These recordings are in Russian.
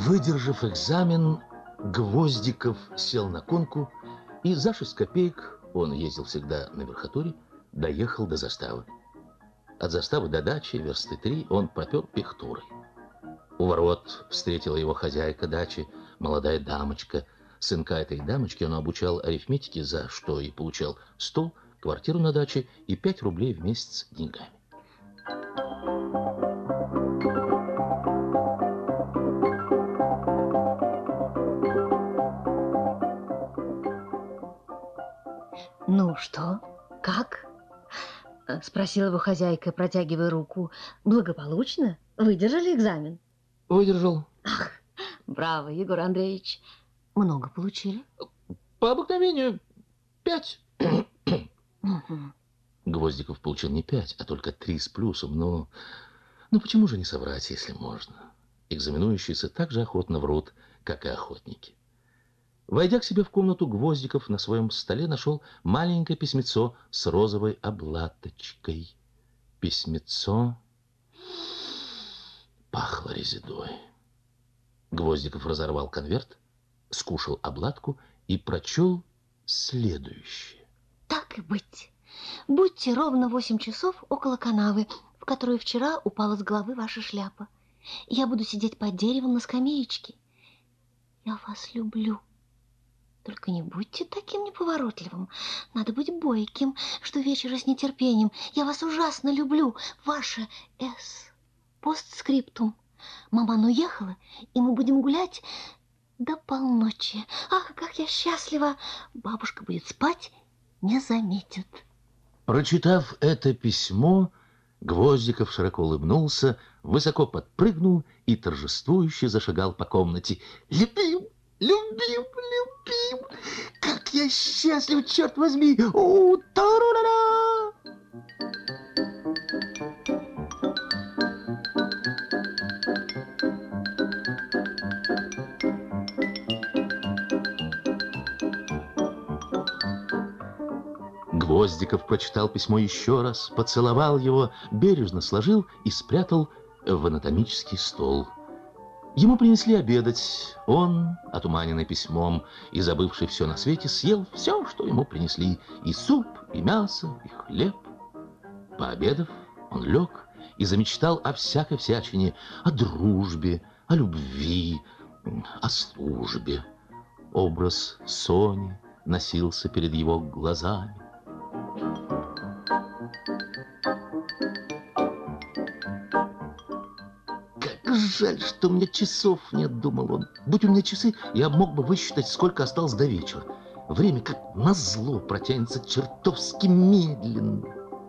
Выдержав экзамен, Гвоздиков сел на конку и за 6 копеек, он ездил всегда на верхотуре, доехал до заставы. От заставы до дачи, версты 3, он попер пехтурой. У ворот встретила его хозяйка дачи, молодая дамочка. Сынка этой дамочки он обучал арифметике, за что и получал стол, квартиру на даче и 5 рублей в месяц деньгами. Ну что, как? Спросила его хозяйка, протягивая руку. Благополучно? Выдержали экзамен? Выдержал. Ах, браво, Егор Андреевич. Много получили? По обыкновению 5. Гвоздиков получил не 5, а только 3 с плюсом. Но почему же не соврать, если можно? Экзаменующиеся так же охотно врут, как и охотники. Войдя к себе в комнату, Гвоздиков на своем столе нашел маленькое письмецо с розовой облаточкой. Письмецо пахло резидой. Гвоздиков разорвал конверт, скушал обладку и прочел следующее. Так и быть. Будьте ровно 8 часов около канавы, в которую вчера упала с головы ваша шляпа. Я буду сидеть под деревом на скамеечке. Я вас люблю. Только не будьте таким неповоротливым. Надо быть бойким, что вечера с нетерпением. Я вас ужасно люблю. Ваша С. Постскриптум. Маман уехала, и мы будем гулять до полночи. Ах, как я счастлива. Бабушка будет спать, не заметит. Прочитав это письмо, Гвоздиков широко улыбнулся, высоко подпрыгнул и торжествующе зашагал по комнате. Любим! Любим, любим! Как я счастлив, черт возьми! Та-ра-ра-ра! Гвоздиков прочитал письмо еще раз, поцеловал его, бережно сложил и спрятал в анатомический стол. Ему принесли обедать. Он, отуманенный письмом и забывший все на свете, съел все, что ему принесли. И суп, и мясо, и хлеб. Пообедав, он лег и замечтал о всякой всячине, о дружбе, о любви, о службе. Образ Сони носился перед его глазами. Жаль, что у меня часов нет, думал он. Будь у меня часы, я мог бы высчитать, сколько осталось до вечера. Время, как назло, протянется чертовски медленно.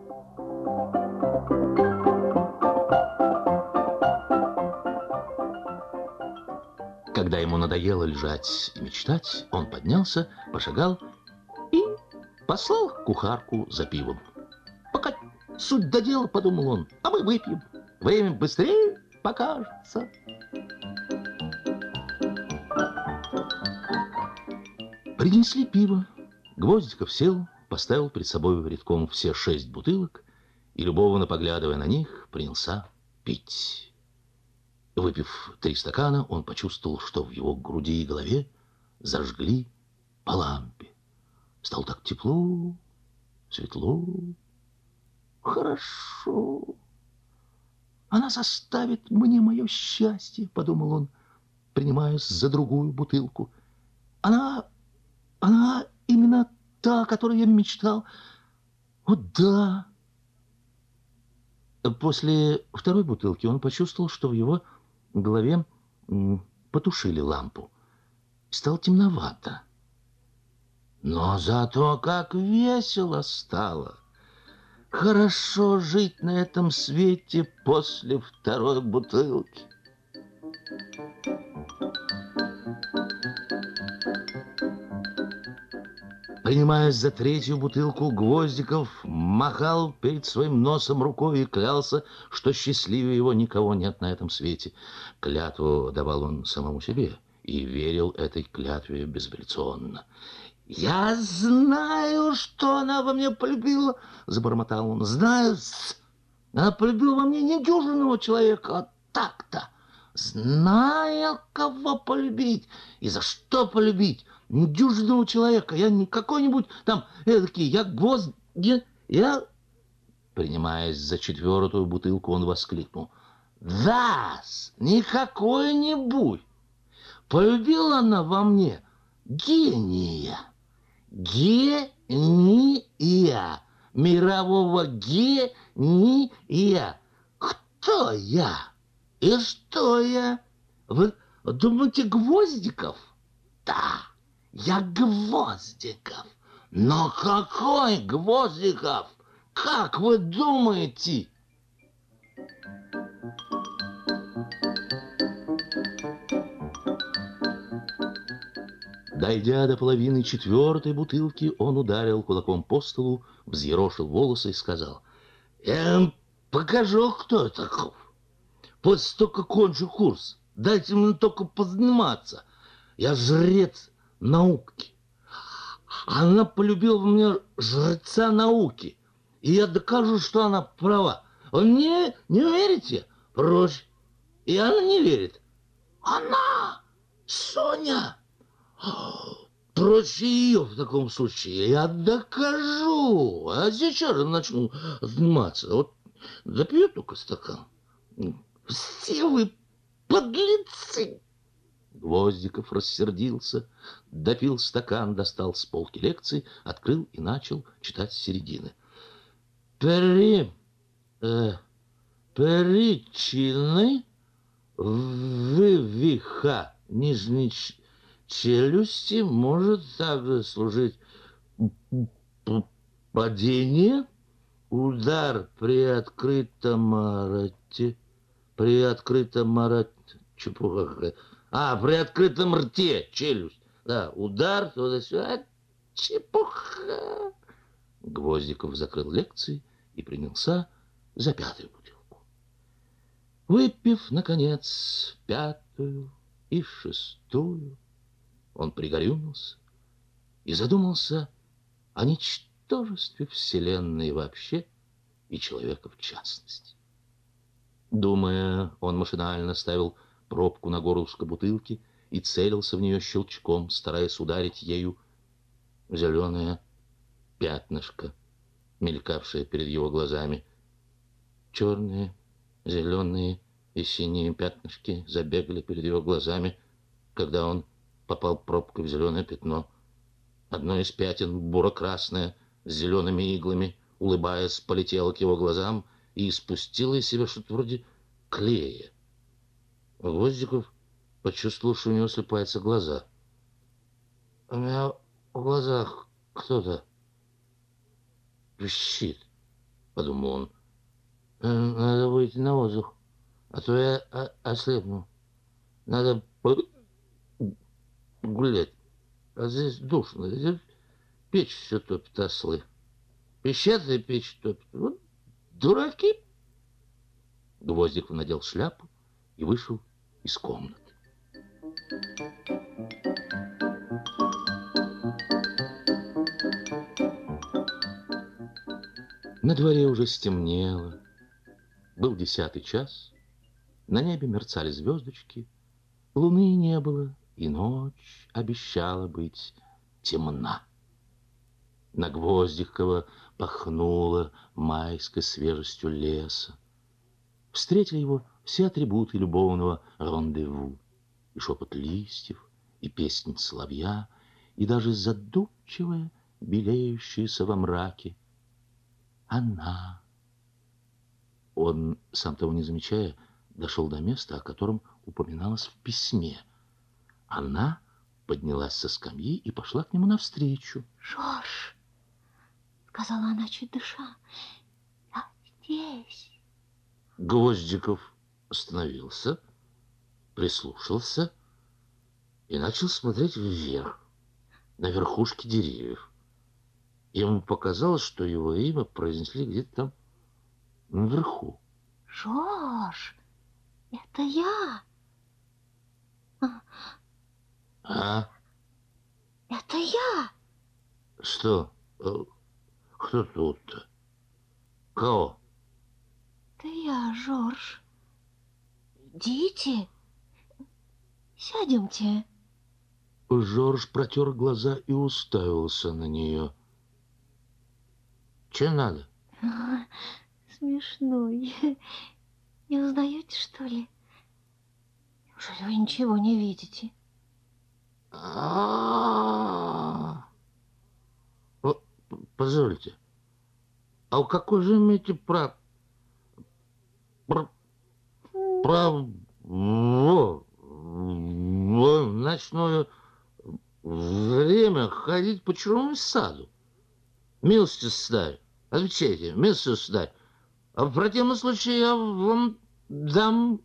Когда ему надоело лежать и мечтать, он поднялся, пошагал и послал кухарку за пивом. Пока суть до дела, подумал он, а мы выпьем. Время быстрее покажется. Принесли пиво. Гвоздиков сел, поставил перед собой редком все 6 бутылок и, любовно поглядывая на них, принялся пить. Выпив 3 стакана, он почувствовал, что в его груди и голове зажгли по лампе. Стало так тепло, светло, хорошо. Она составит мне мое счастье, подумал он, принимаясь за другую бутылку. Она именно та, о которой я мечтал. О, да. После второй бутылки он почувствовал, что в его голове потушили лампу. Стало темновато. Но зато как весело стало. Хорошо жить на этом свете после второй бутылки. Принимаясь за 3-ю бутылку, Гвоздиков махал перед своим носом рукой и клялся, что счастливее его никого нет на этом свете. Клятву давал он самому себе и верил этой клятве безапелляционно. «Я знаю, что она во мне полюбила», — забормотал он. «Знаю, она полюбила во мне недюжинного человека, а так-то. Знаю, кого полюбить и за что полюбить. Недюжинного человека. Я не какой-нибудь там эдакий, я гвоздь, я... Принимаясь за 4-ю бутылку, он воскликнул. Да-с, не какой-нибудь. Полюбила она во мне гения. Гения. Мирового гения. Кто я? И что я? Вы думаете, Гвоздиков? Да, я Гвоздиков. Но какой Гвоздиков? Как вы думаете? Дойдя до половины 4-й бутылки, он ударил кулаком по столу, взъерошил волосы и сказал: «Я вам покажу, кто я таков. После только кончу курс. Дайте мне только позаниматься. Я жрец науки. Она полюбила в меня жреца науки. И я докажу, что она права. Вы мне не верите? Прочь. И она не верит. Она! Соня! Прочь ее в таком случае. Я докажу. А сейчас начну заниматься. Вот допью только стакан. Все вы подлецы! Гвоздиков рассердился, допил стакан, достал с полки лекции, открыл и начал читать с середины. Причины вывиха нижней челюсти может также служить падение, удар при открытом рте, при открытом рте, челюсть. Да, удар, туда-сюда, чепуха. Гвоздиков закрыл лекции и принялся за 5-ю бутылку. Выпив, наконец, 5-ю и 6-ю, он пригорюнился и задумался о ничтожестве Вселенной вообще и человека в частности. Думая, он машинально ставил пробку на горлышко бутылки и целился в нее щелчком, стараясь ударить ею в зеленое пятнышко, мелькавшее перед его глазами. Черные, зеленые и синие пятнышки забегали перед его глазами, когда он попал пробкой в зеленое пятно. Одно из пятен, буро-красное, с зелеными иглами, улыбаясь, полетело к его глазам и испустило из себя что-то вроде клея. Гвоздиков почувствовал, что у него слипаются глаза. «У меня в глазах кто-то пищит», — подумал он. «Надо выйти на воздух, а то я ослепну. Надо гулять. А здесь душно. Здесь печь все топит, ослы. Пищат и печь топит. Вот дураки». Гвоздиков надел шляпу и вышел из комнаты. На дворе уже стемнело. Был 10-й час. На небе мерцали звездочки. Луны не было, и ночь обещала быть темна. На Гвоздикова пахнуло майской свежестью леса. Встретили его все атрибуты любовного рандеву. И шепот листьев, и песнь соловья, и даже задумчивая, белеющаяся во мраке она. Он, сам того не замечая, дошел до места, о котором упоминалось в письме. Она поднялась со скамьи и пошла к нему навстречу. «Жорж», — сказала она, чуть дыша, — «я здесь». Гвоздиков остановился, прислушался и начал смотреть вверх, на верхушки деревьев. Ему показалось, что его имя произнесли где-то там наверху. «Жорж, это я». А? Это я. Что? Кто тут-то? Кого? Это я, Жорж. Идите. Сядемте. Жорж протер глаза и уставился на нее. Че надо? Смешной. Не узнаете, что ли? Неужели вы ничего не видите? Позвольте, а какой же имеете право в ночное время ходить по чужому саду? Милости сударь, отвечайте, милости сударь. А в противном случае я вам дам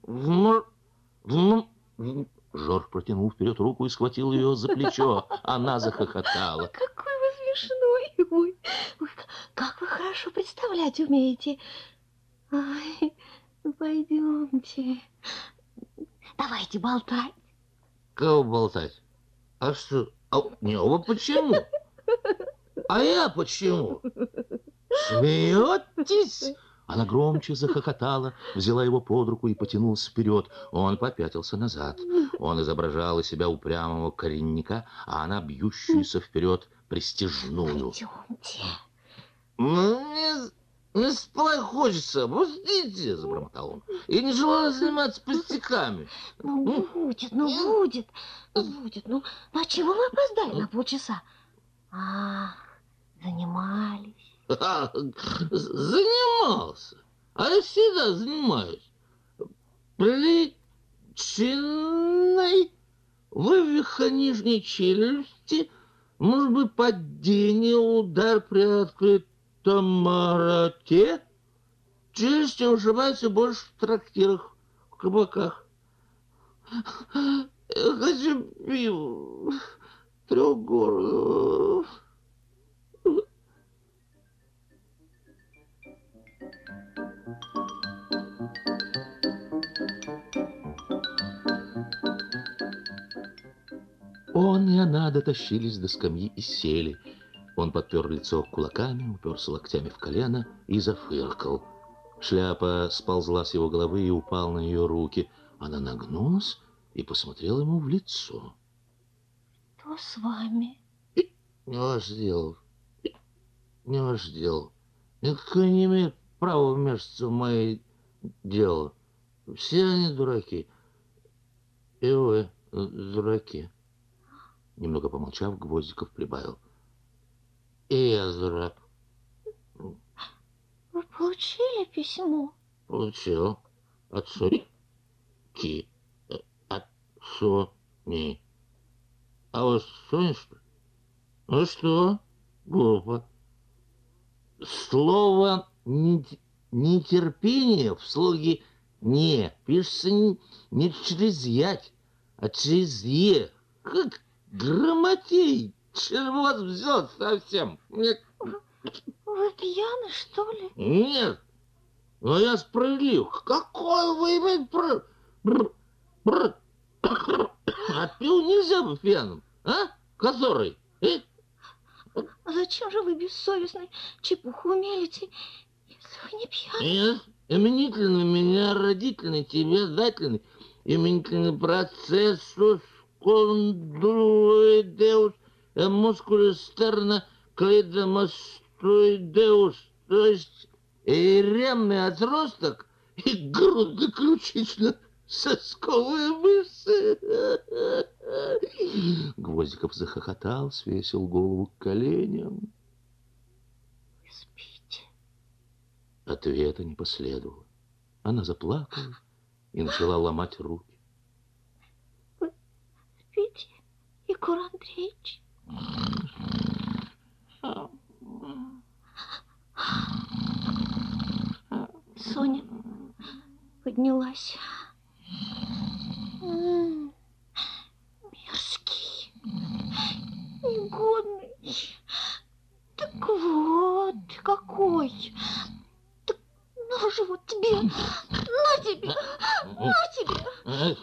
Жорж протянул вперед руку и схватил ее за плечо. Она захохотала. Какой вы смешной! Ой, как вы хорошо представлять умеете. Ай, ну пойдемте. Давайте болтать. Кого болтать? А что? Не, вы почему? А я почему? Смеетесь? Она громче захохотала, взяла его под руку и потянулась вперед. Он попятился назад. Он изображал из себя упрямого коренника, а она бьющуюся вперед пристяжную. Пойдемте. Мне спать хочется, пустите, забормотал он. Я не желаю заниматься пустяками. Ну, будет. Ну, а чего вы опоздали на полчаса? Занимались. Занимался. А я всегда занимаюсь. Причиной вывиха нижней челюсти, может быть, падение, удар при открытом роте. Челюсти ушибаются больше в трактирах, в кабаках. Я хочу пива трехгорного. Он и она дотащились до скамьи и сели. Он подпер лицо кулаками, уперся локтями в колено и зафыркал. Шляпа сползла с его головы и упала на ее руки. Она нагнулась и посмотрела ему в лицо. Что с вами? Не ваше дело. Не ваше дело. Никто не имеет права вмешиваться в мои дела. Все они дураки. И вы дураки. Немного помолчав, Гвоздиков прибавил. И я дурак. Вы получили письмо? Получил. От Соньки. От Сони. А вы Соня, что ли? Ну что? Глупо. Слово нетерпение в слоге «не» пишется не через «ять», а через «е». Как грамотей! Черт вас взял совсем. Вы пьяны, что ли? Нет, но я справедлив. Какое вы имеете право? А пил нельзя быть пьяным, а? Который? А зачем же вы бессовестный чепуху мелите, если вы не пьяны? Нет, именительный меня родительный, тебе дательный. Именительный процесс кондуидеус мускулистерно клейдомастоидеус, то есть ремный отросток и грудно-ключично-сосковые мышцы. Гвоздиков захохотал, свесил голову к коленям. Вы спите? Ответа не последовало. Она заплакала и начала ломать руки. Вы спите, Егор Андреевич? Соня поднялась. Мерзкий, негодный. Так вот какой. Так на же вот тебе, на тебе, на тебе.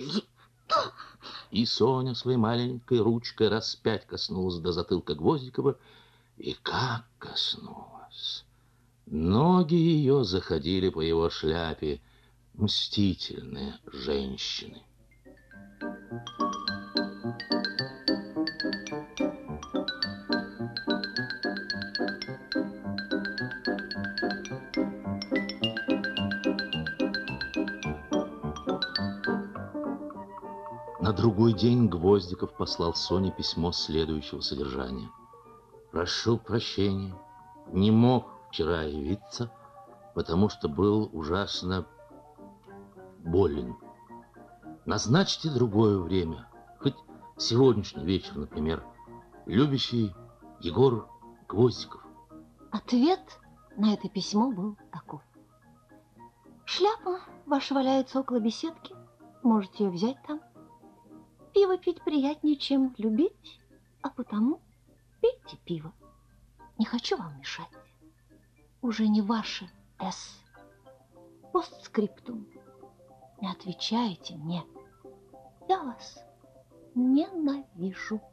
И Соня своей маленькой ручкой раз 5 коснулась до затылка Гвоздикова. И как коснулась! Ноги ее заходили по его шляпе, мстительные женщины. На другой день Гвоздиков послал Соне письмо следующего содержания. «Прошу прощения, не мог вчера явиться, потому что был ужасно болен. Назначьте другое время, хоть сегодняшний вечер, например. Любящий Егор Гвоздиков». Ответ на это письмо был таков. Шляпа ваша валяется около беседки. Можете ее взять там. Пиво пить приятнее, чем любить, а потому пейте пиво. Не хочу вам мешать. Уже не ваше «С». Постскриптум. Не отвечайте мне. Я вас ненавижу.